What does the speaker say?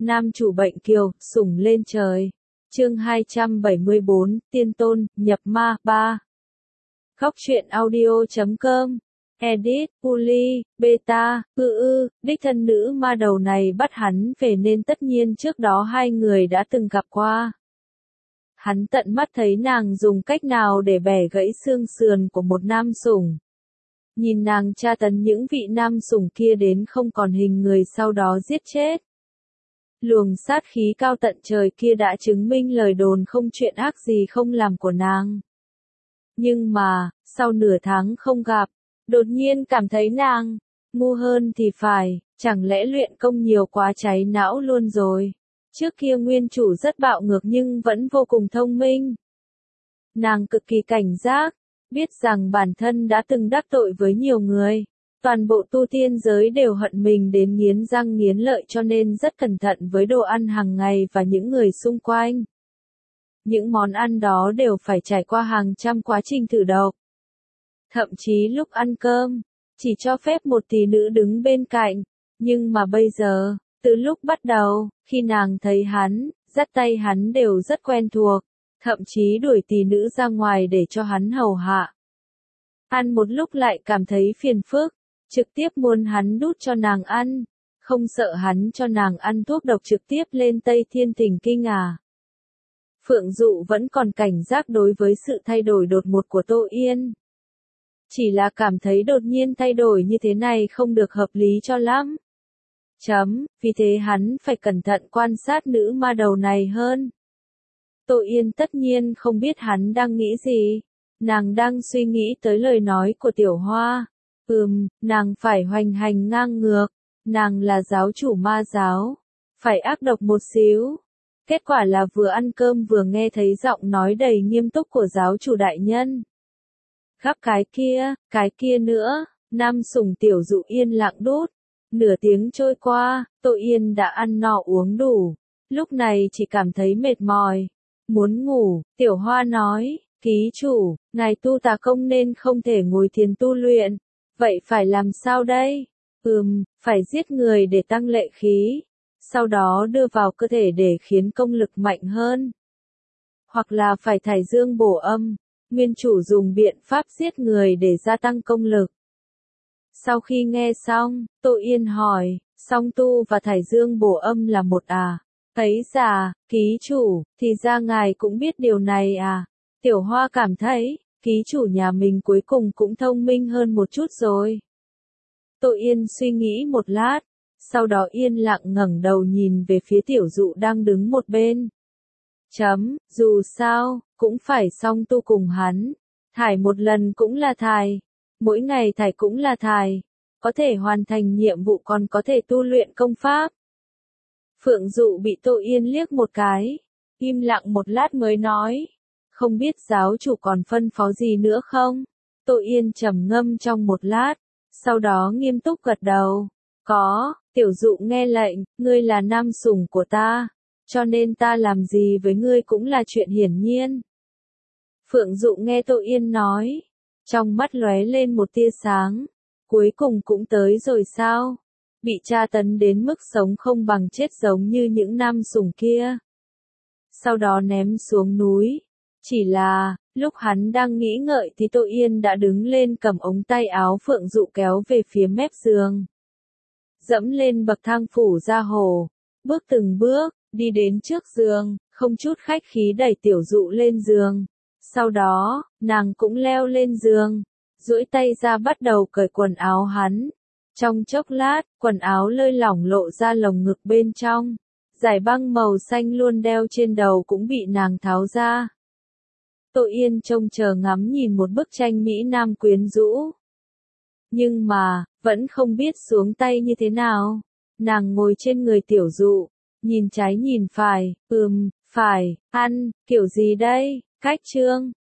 Nam chủ bệnh kiều, sủng lên trời. Chương 274, Tiên Tôn, nhập ma, 3. Góc truyện audio.com. Edit, Uli, Beta, đích thân nữ ma đầu này bắt hắn về nên tất nhiên trước đó hai người đã từng gặp qua. Hắn tận mắt thấy nàng dùng cách nào để bẻ gãy xương sườn của một nam sủng. Nhìn nàng tra tấn những vị nam sủng kia đến không còn hình người sau đó giết chết. Luồng sát khí cao tận trời kia đã chứng minh lời đồn không chuyện ác gì không làm của nàng. Nhưng mà, sau nửa tháng không gặp, đột nhiên cảm thấy nàng, ngu hơn thì phải, chẳng lẽ luyện công nhiều quá cháy não luôn rồi. Trước kia nguyên chủ rất bạo ngược nhưng vẫn vô cùng thông minh. Nàng cực kỳ cảnh giác, biết rằng bản thân đã từng đắc tội với nhiều người. Toàn bộ tu tiên giới đều hận mình đến nghiến răng nghiến lợi cho nên rất cẩn thận với đồ ăn hàng ngày và những người xung quanh. Những món ăn đó đều phải trải qua hàng trăm quá trình thử độc. Thậm chí lúc ăn cơm, chỉ cho phép một tỷ nữ đứng bên cạnh. Nhưng mà bây giờ, từ lúc bắt đầu, khi nàng thấy hắn, dắt tay hắn đều rất quen thuộc, thậm chí đuổi tỷ nữ ra ngoài để cho hắn hầu hạ. Ăn một lúc lại cảm thấy phiền phức, trực tiếp muốn hắn đút cho nàng ăn, không sợ hắn cho nàng ăn thuốc độc trực tiếp lên Tây Thiên Thỉnh Kinh à. Phượng Dụ vẫn còn cảnh giác đối với sự thay đổi đột ngột của Tô Yên. Chỉ là cảm thấy đột nhiên thay đổi như thế này không được hợp lý cho lắm. Vì thế hắn phải cẩn thận quan sát nữ ma đầu này hơn. Tô Yên tất nhiên không biết hắn đang nghĩ gì. Nàng đang suy nghĩ tới lời nói của Tiểu Hoa. Nàng phải hoành hành ngang ngược. Nàng là giáo chủ ma giáo. Phải ác độc một xíu. Kết quả là vừa ăn cơm vừa nghe thấy giọng nói đầy nghiêm túc của giáo chủ đại nhân. Gắp cái kia nữa, nam sủng Tiểu Dụ yên lặng đút. Nửa tiếng trôi qua, Tô Yên đã ăn no uống đủ. Lúc này chỉ cảm thấy mệt mỏi. Muốn ngủ, Tiểu Hoa nói, ký chủ, ngài tu tà công nên không thể ngồi thiền tu luyện. Vậy phải làm sao đây? Phải giết người để tăng lệ khí. Sau đó đưa vào cơ thể để khiến công lực mạnh hơn. Hoặc là phải thải dương bổ âm. Nguyên chủ dùng biện pháp giết người để gia tăng công lực. Sau khi nghe xong, Tô Yên hỏi, song tu và thải dương bổ âm là một à? Thấy già, ký chủ, thì ra ngài cũng biết điều này à? Tiểu Hoa cảm thấy, ký chủ nhà mình cuối cùng cũng thông minh hơn một chút rồi. Tô Yên suy nghĩ một lát, sau đó yên lặng ngẩng đầu nhìn về phía Tiểu Dụ đang đứng một bên. Dù sao, cũng phải song tu cùng hắn. Thải một lần cũng là thải. Mỗi ngày thải cũng là thải. Có thể hoàn thành nhiệm vụ còn có thể tu luyện công pháp. Phượng Dụ bị Tô Yên liếc một cái. Im lặng một lát mới nói. Không biết giáo chủ còn phân phó gì nữa không? Tô Yên trầm ngâm trong một lát. Sau đó nghiêm túc gật đầu. Có, Tiểu Dụ nghe lệnh, ngươi là nam sủng của ta. Cho nên ta làm gì với ngươi cũng là chuyện hiển nhiên. Phượng Dụ nghe Tô Yên nói. Trong mắt lóe lên một tia sáng. Cuối cùng cũng tới rồi sao? Bị tra tấn đến mức sống không bằng chết giống như những nam sủng kia. Sau đó ném xuống núi. Chỉ là, lúc hắn đang nghĩ ngợi thì Tô Yên đã đứng lên cầm ống tay áo Phượng Dụ kéo về phía mép giường. Dẫm lên bậc thang phủ ra hồ. Bước từng bước, đi đến trước giường, không chút khách khí đẩy Tiểu Dụ lên giường. Sau đó, nàng cũng leo lên giường. Duỗi tay ra bắt đầu cởi quần áo hắn. Trong chốc lát, quần áo lơi lỏng lộ ra lồng ngực bên trong. Dải băng màu xanh luôn đeo trên đầu cũng bị nàng tháo ra. Tô Yên trông chờ ngắm nhìn một bức tranh Mỹ Nam quyến rũ. Nhưng mà, vẫn không biết xuống tay như thế nào. Nàng ngồi trên người Tiểu Dụ, nhìn trái nhìn phải, phải, ăn, kiểu gì đây? Cách chương.